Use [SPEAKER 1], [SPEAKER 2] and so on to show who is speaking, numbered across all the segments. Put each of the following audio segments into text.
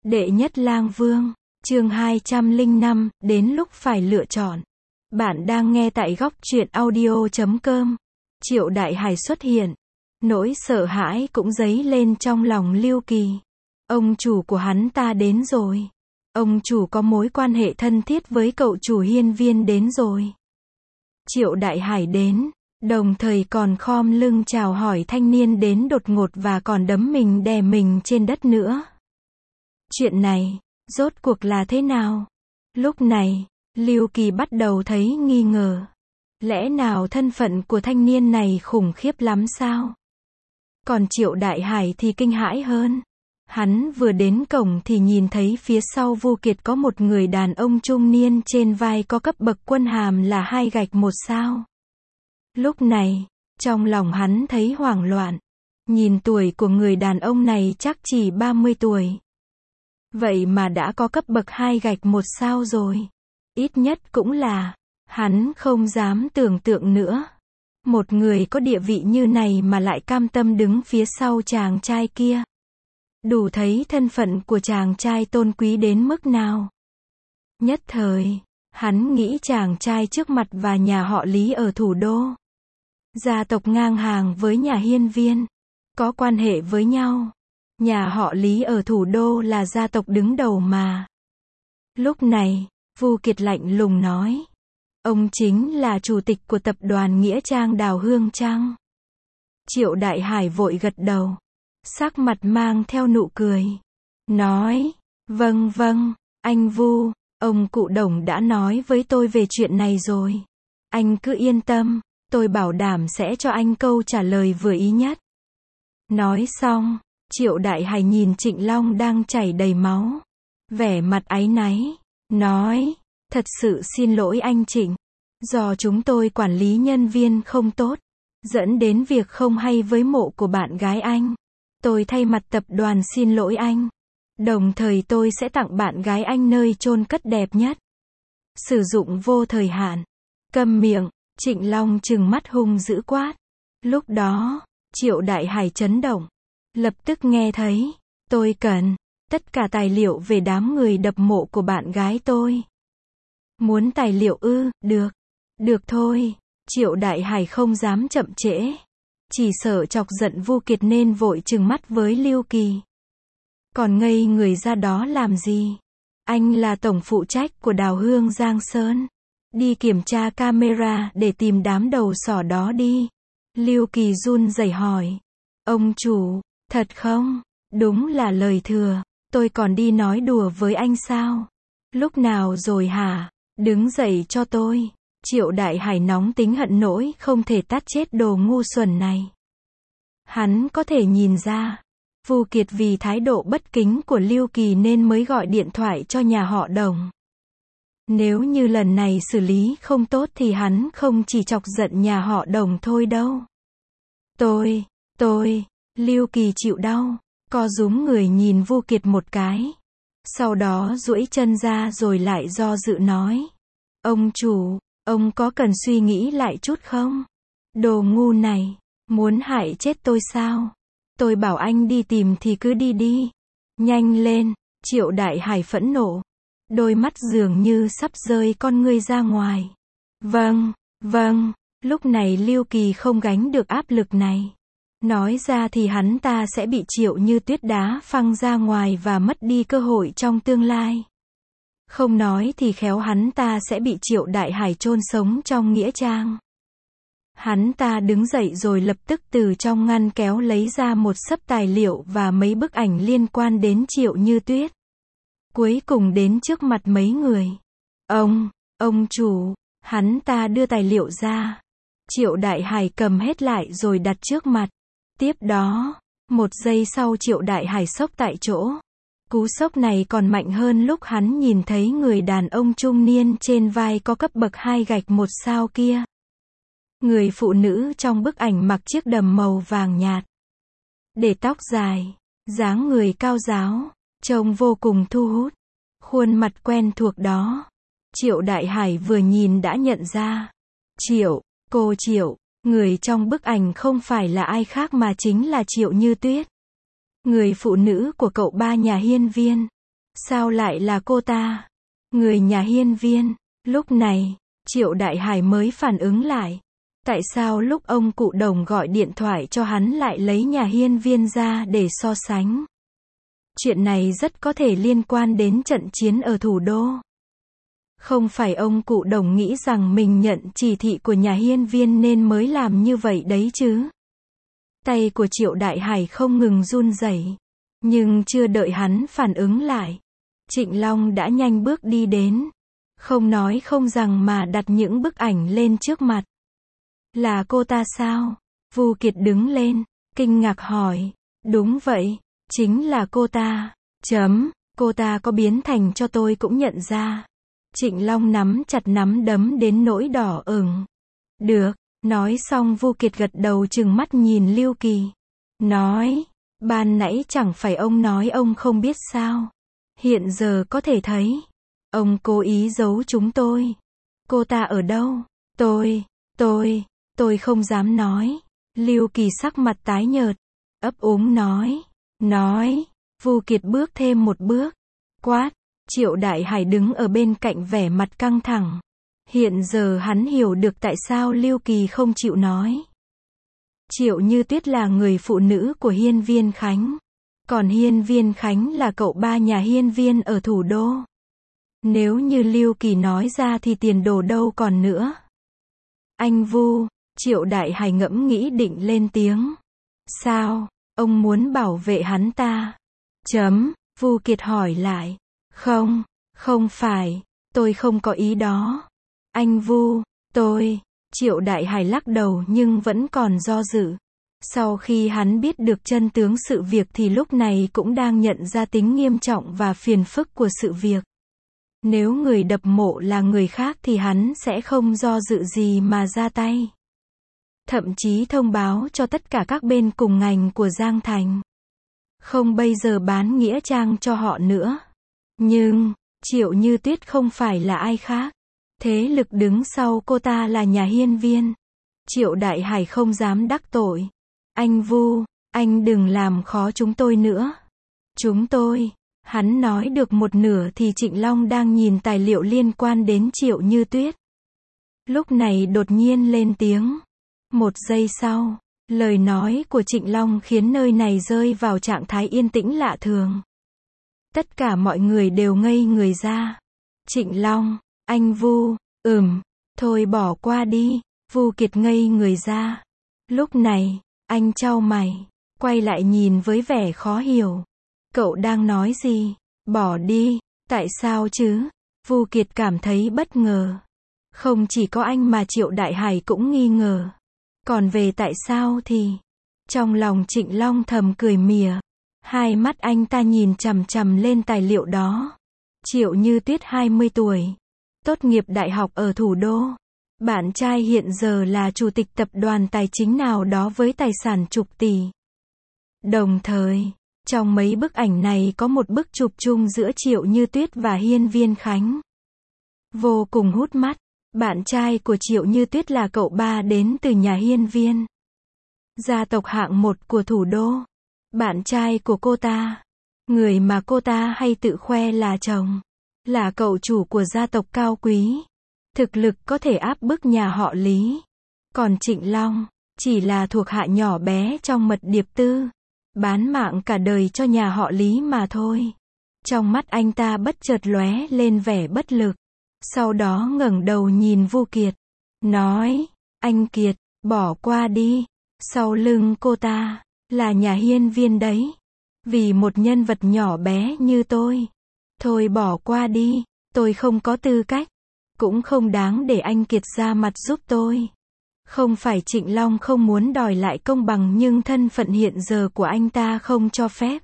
[SPEAKER 1] Đệ nhất lang vương, chương 205, đến lúc phải lựa chọn. Bạn đang nghe tại góc truyện audio.com. Triệu Đại Hải xuất hiện. Nỗi sợ hãi cũng dấy lên trong lòng Lưu Kỳ. Ông chủ của hắn ta đến rồi. Ông chủ có mối quan hệ thân thiết với cậu chủ hiên viên đến rồi. Triệu Đại Hải đến, đồng thời còn khom lưng chào hỏi thanh niên đến đột ngột và còn đấm mình đè mình trên đất nữa. Chuyện này, rốt cuộc là thế nào? Lúc này, Lưu Kỳ bắt đầu thấy nghi ngờ. Lẽ nào thân phận của thanh niên này khủng khiếp lắm sao? Còn Triệu Đại Hải thì kinh hãi hơn. Hắn vừa đến cổng thì nhìn thấy phía sau Vu Kiệt có một người đàn ông trung niên trên vai có cấp bậc quân hàm là 2 gạch 1 sao. Lúc này, trong lòng hắn thấy hoảng loạn. Nhìn tuổi của người đàn ông này chắc chỉ 30 tuổi. Vậy mà đã có cấp bậc 2 gạch 1 sao rồi. Ít nhất cũng là, hắn không dám tưởng tượng nữa. Một người có địa vị như này mà lại cam tâm đứng phía sau chàng trai kia. Đủ thấy thân phận của chàng trai tôn quý đến mức nào. Nhất thời, hắn nghĩ chàng trai trước mặt và nhà họ Lý ở thủ đô. Gia tộc ngang hàng với nhà hiên viên. Có quan hệ với nhau. Nhà họ Lý ở thủ đô là gia tộc đứng đầu mà. Lúc này, Vu Kiệt lạnh lùng nói. Ông chính là chủ tịch của tập đoàn Nghĩa Trang Đào Hương Trang. Triệu Đại Hải vội gật đầu. Sắc mặt mang theo nụ cười. Nói, vâng, anh Vu, ông cụ Đồng đã nói với tôi về chuyện này rồi. Anh cứ yên tâm, tôi bảo đảm sẽ cho anh câu trả lời vừa ý nhất. Nói xong, Triệu Đại Hải nhìn Trịnh Long đang chảy đầy máu. Vẻ mặt áy náy, nói, thật sự xin lỗi anh Trịnh. Do chúng tôi quản lý nhân viên không tốt, dẫn đến việc không hay với mộ của bạn gái anh. Tôi thay mặt tập đoàn xin lỗi anh. Đồng thời tôi sẽ tặng bạn gái anh nơi chôn cất đẹp nhất. Sử dụng vô thời hạn. Câm miệng, Trịnh Long trừng mắt hung dữ quát. Lúc đó, Triệu Đại Hải chấn động. Lập tức nghe thấy, tôi cần tất cả tài liệu về đám người đập mộ của bạn gái tôi. Muốn tài liệu ư? Được thôi. Triệu Đại Hải không dám chậm trễ. Chỉ sợ chọc giận Vu Kiệt nên vội trừng mắt với Lưu Kỳ. Còn ngây người ra đó làm gì? Anh là tổng phụ trách của Đào Hương Giang Sơn. Đi kiểm tra camera để tìm đám đầu sỏ đó đi. Lưu Kỳ run rẩy hỏi. Ông chủ, thật không? Đúng là lời thừa. Tôi còn đi nói đùa với anh sao? Lúc nào rồi hả? Đứng dậy cho tôi. Triệu Đại Hải nóng tính hận nỗi không thể tát chết đồ ngu xuẩn này. Hắn có thể nhìn ra, Vu Kiệt vì thái độ bất kính của Lưu Kỳ nên mới gọi điện thoại cho nhà họ Đồng. Nếu như lần này xử lý không tốt thì hắn không chỉ chọc giận nhà họ Đồng thôi đâu. Lưu Kỳ chịu đau, co rúm người nhìn Vu Kiệt một cái. Sau đó duỗi chân ra rồi lại do dự nói. Ông chủ, ông có cần suy nghĩ lại chút không? Đồ ngu này, muốn hại chết tôi sao? Tôi bảo anh đi tìm thì cứ đi đi. Nhanh lên, Triệu Đại Hải phẫn nộ. Đôi mắt dường như sắp rơi con ngươi ra ngoài. Vâng, lúc này Lưu Kỳ không gánh được áp lực này. Nói ra thì hắn ta sẽ bị Triệu Như Tuyết đá phăng ra ngoài và mất đi cơ hội trong tương lai. Không nói thì khéo hắn ta sẽ bị Triệu Đại Hải chôn sống trong nghĩa trang. Hắn ta đứng dậy rồi lập tức từ trong ngăn kéo lấy ra một xấp tài liệu và mấy bức ảnh liên quan đến Triệu Như Tuyết. Cuối cùng đến trước mặt mấy người. Ông chủ, hắn ta đưa tài liệu ra. Triệu Đại Hải cầm hết lại rồi đặt trước mặt. Tiếp đó, một giây sau Triệu Đại Hải sốc tại chỗ. Cú sốc này còn mạnh hơn lúc hắn nhìn thấy người đàn ông trung niên trên vai có cấp bậc 2 gạch 1 sao kia. Người phụ nữ trong bức ảnh mặc chiếc đầm màu vàng nhạt. Để tóc dài, dáng người cao ráo, trông vô cùng thu hút. Khuôn mặt quen thuộc đó. Triệu Đại Hải vừa nhìn đã nhận ra. Cô Triệu, người trong bức ảnh không phải là ai khác mà chính là Triệu Như Tuyết. Người phụ nữ của cậu ba nhà hiên viên. Sao lại là cô ta? Người nhà hiên viên. Lúc này, Triệu Đại Hải mới phản ứng lại. Tại sao lúc ông cụ Đồng gọi điện thoại cho hắn lại lấy nhà hiên viên ra để so sánh? Chuyện này rất có thể liên quan đến trận chiến ở thủ đô. Không phải ông cụ Đồng nghĩ rằng mình nhận chỉ thị của nhà hiên viên nên mới làm như vậy đấy chứ? Tay của Triệu Đại Hải không ngừng run rẩy, nhưng chưa đợi hắn phản ứng lại, Trịnh Long đã nhanh bước đi đến, không nói không rằng mà đặt những bức ảnh lên trước mặt. Là cô ta sao? Vu Kiệt đứng lên, kinh ngạc hỏi. Đúng vậy, chính là cô ta. Cô ta có biến thành cho tôi cũng nhận ra. Trịnh Long nắm chặt nắm đấm đến nỗi đỏ ửng. Được, nói xong Vu Kiệt gật đầu trừng mắt nhìn Lưu Kỳ. Nói, ban nãy chẳng phải ông nói ông không biết sao? Hiện giờ có thể thấy. Ông cố ý giấu chúng tôi. Cô ta ở đâu? Tôi không dám nói. Lưu Kỳ sắc mặt tái nhợt, ấp úng nói. Vu Kiệt bước thêm một bước, quát. Triệu Đại Hải đứng ở bên cạnh vẻ mặt căng thẳng. Hiện giờ hắn hiểu được tại sao Lưu Kỳ không chịu nói. Triệu Như Tuyết là người phụ nữ của Hiên Viên Khánh. Còn Hiên Viên Khánh là cậu ba nhà Hiên Viên ở thủ đô. Nếu như Lưu Kỳ nói ra thì tiền đồ đâu còn nữa. Anh Vu, Triệu Đại Hải ngẫm nghĩ định lên tiếng. Sao, ông muốn bảo vệ hắn ta? Vu Kiệt hỏi lại. Không phải, tôi không có ý đó. Anh Vu, Triệu Đại Hải lắc đầu nhưng vẫn còn do dự. Sau khi hắn biết được chân tướng sự việc thì lúc này cũng đang nhận ra tính nghiêm trọng và phiền phức của sự việc. Nếu người đập mộ là người khác thì hắn sẽ không do dự gì mà ra tay. Thậm chí thông báo cho tất cả các bên cùng ngành của Giang Thành. Không bây giờ bán nghĩa trang cho họ nữa. Nhưng, Triệu Như Tuyết không phải là ai khác. Thế lực đứng sau cô ta là nhà Hiên Viên. Triệu Đại Hải không dám đắc tội. Anh Vu, anh đừng làm khó chúng tôi nữa. Hắn nói được một nửa thì Trịnh Long đang nhìn tài liệu liên quan đến Triệu Như Tuyết. Lúc này đột nhiên lên tiếng. Một giây sau, lời nói của Trịnh Long khiến nơi này rơi vào trạng thái yên tĩnh lạ thường. Tất cả mọi người đều ngây người ra. Trịnh Long, anh Vu, thôi bỏ qua đi. Vu Kiệt ngây người ra. Lúc này, anh chau mày, quay lại nhìn với vẻ khó hiểu. Cậu đang nói gì? Bỏ đi, tại sao chứ? Vu Kiệt cảm thấy bất ngờ. Không chỉ có anh mà Triệu Đại Hải cũng nghi ngờ. Còn về tại sao thì... Trong lòng Trịnh Long thầm cười mỉa. Hai mắt anh ta nhìn chằm chằm lên tài liệu đó. Triệu Như Tuyết 20 tuổi. Tốt nghiệp đại học ở thủ đô. Bạn trai hiện giờ là chủ tịch tập đoàn tài chính nào đó với tài sản chục tỷ. Đồng thời, trong mấy bức ảnh này có một bức chụp chung giữa Triệu Như Tuyết và Hiên Viên Khánh. Vô cùng hút mắt. Bạn trai của Triệu Như Tuyết là cậu ba đến từ nhà Hiên Viên. Gia tộc hạng 1 của thủ đô. Bạn trai của cô ta, người mà cô ta hay tự khoe là chồng, là cậu chủ của gia tộc cao quý. Thực lực có thể áp bức nhà họ Lý. Còn Trịnh Long, chỉ là thuộc hạ nhỏ bé trong mật điệp tư. Bán mạng cả đời cho nhà họ Lý mà thôi. Trong mắt anh ta bất chợt lóe lên vẻ bất lực. Sau đó ngẩng đầu nhìn Vu Kiệt. Nói, anh Kiệt, bỏ qua đi. Sau lưng cô ta, là nhà Hiên Viên đấy. Vì một nhân vật nhỏ bé như tôi. Thôi bỏ qua đi, tôi không có tư cách. Cũng không đáng để anh Kiệt ra mặt giúp tôi. Không phải Trịnh Long không muốn đòi lại công bằng nhưng thân phận hiện giờ của anh ta không cho phép.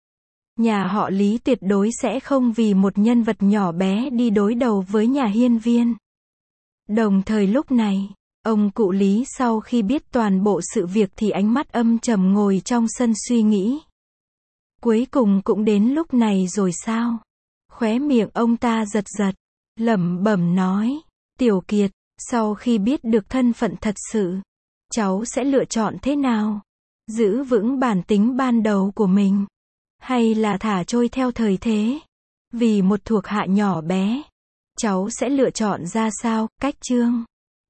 [SPEAKER 1] Nhà họ Lý tuyệt đối sẽ không vì một nhân vật nhỏ bé đi đối đầu với nhà Hiên Viên. Đồng thời lúc này, ông cụ Lý sau khi biết toàn bộ sự việc thì ánh mắt âm trầm ngồi trong sân suy nghĩ. Cuối cùng cũng đến lúc này rồi sao? Khóe miệng ông ta giật giật, lẩm bẩm nói, Tiểu Kiệt, sau khi biết được thân phận thật sự, cháu sẽ lựa chọn thế nào? Giữ vững bản tính ban đầu của mình, hay là thả trôi theo thời thế? Vì một thuộc hạ nhỏ bé, cháu sẽ lựa chọn ra sao? Cách chương